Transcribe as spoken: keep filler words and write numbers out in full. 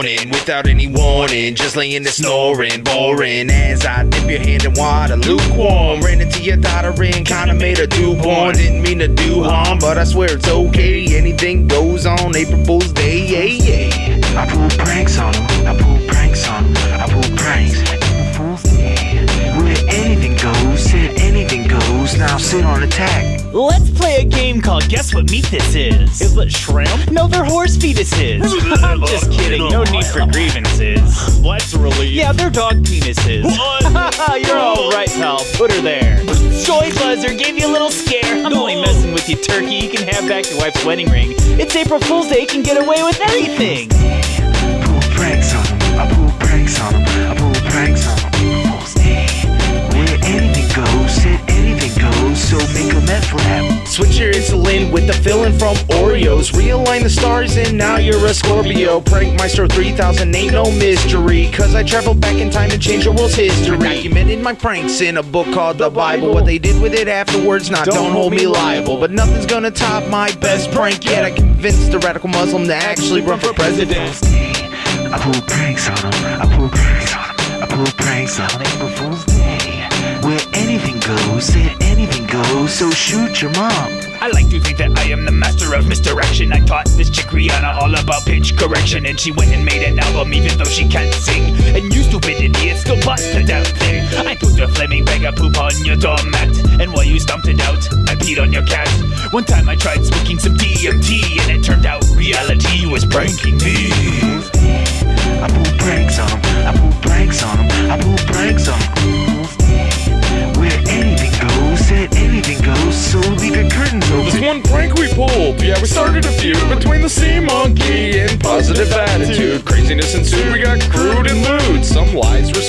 morning without any warning, just laying there snoring, boring. As I dip your hand in water, lukewarm. Ran into your daughter and kinda made her do porn. Didn't mean to do harm, but I swear it's okay. Anything goes on April Fool's Day, yeah, yeah. I pull pranks on them, I pull pranks on them, I pull pranks. April Fool's Day, where anything goes, said anything goes, now sit on attack. Let's play a game called Guess What Meat This Is. Is it shrimp? No, they're horse fetuses. I'm just kidding, no need for grievances. Let's really? Yeah, they're dog penises. What? You're all right, pal. Put her there. Joy Buzzer gave you a little scare. I'm only messing with you, turkey. You can have back your wife's wedding ring. It's April Fool's Day, you can get away with anything. I pull pranks on them, I pull pranks on them, I pull pranks on them. April Fool's Day, where anything goes, said anything goes, so make a meth lab. Switch your insulin with the filling from Oreos. Realign the stars and now you're a Scorpio. Prank Maestro three thousand ain't no mystery, cause I traveled back in time and changed the world's history. I documented my pranks in a book called The Bible. What they did with it afterwards, not don't, don't hold me liable. But nothing's gonna top my best prank yet. I convinced a radical Muslim to actually run for president. I pull pranks on them, I pull pranks on them, I pull pranks on April Fool's Day, where anything goes, said anything goes, so shoot your mom. I like to think that I am the master of misdirection. I taught this chick Rihanna all about pitch correction, and she went and made an album even though she can't sing. And you stupid idiot still bust the damn thing. I put a flaming bag of poop on your doormat, and while you stomped it out, I peed on your cat. One time I tried smoking some D M T, and it turned out reality was pranking me. I pull pranks on them, I pull pranks on them, I pull pranks on them. Where anything goes, said anything goes, so leave your curtains open. This one prank we pulled, yeah, we started a feud between the sea monkey and positive attitude. Craziness ensued, we got crude and lewd. Some lies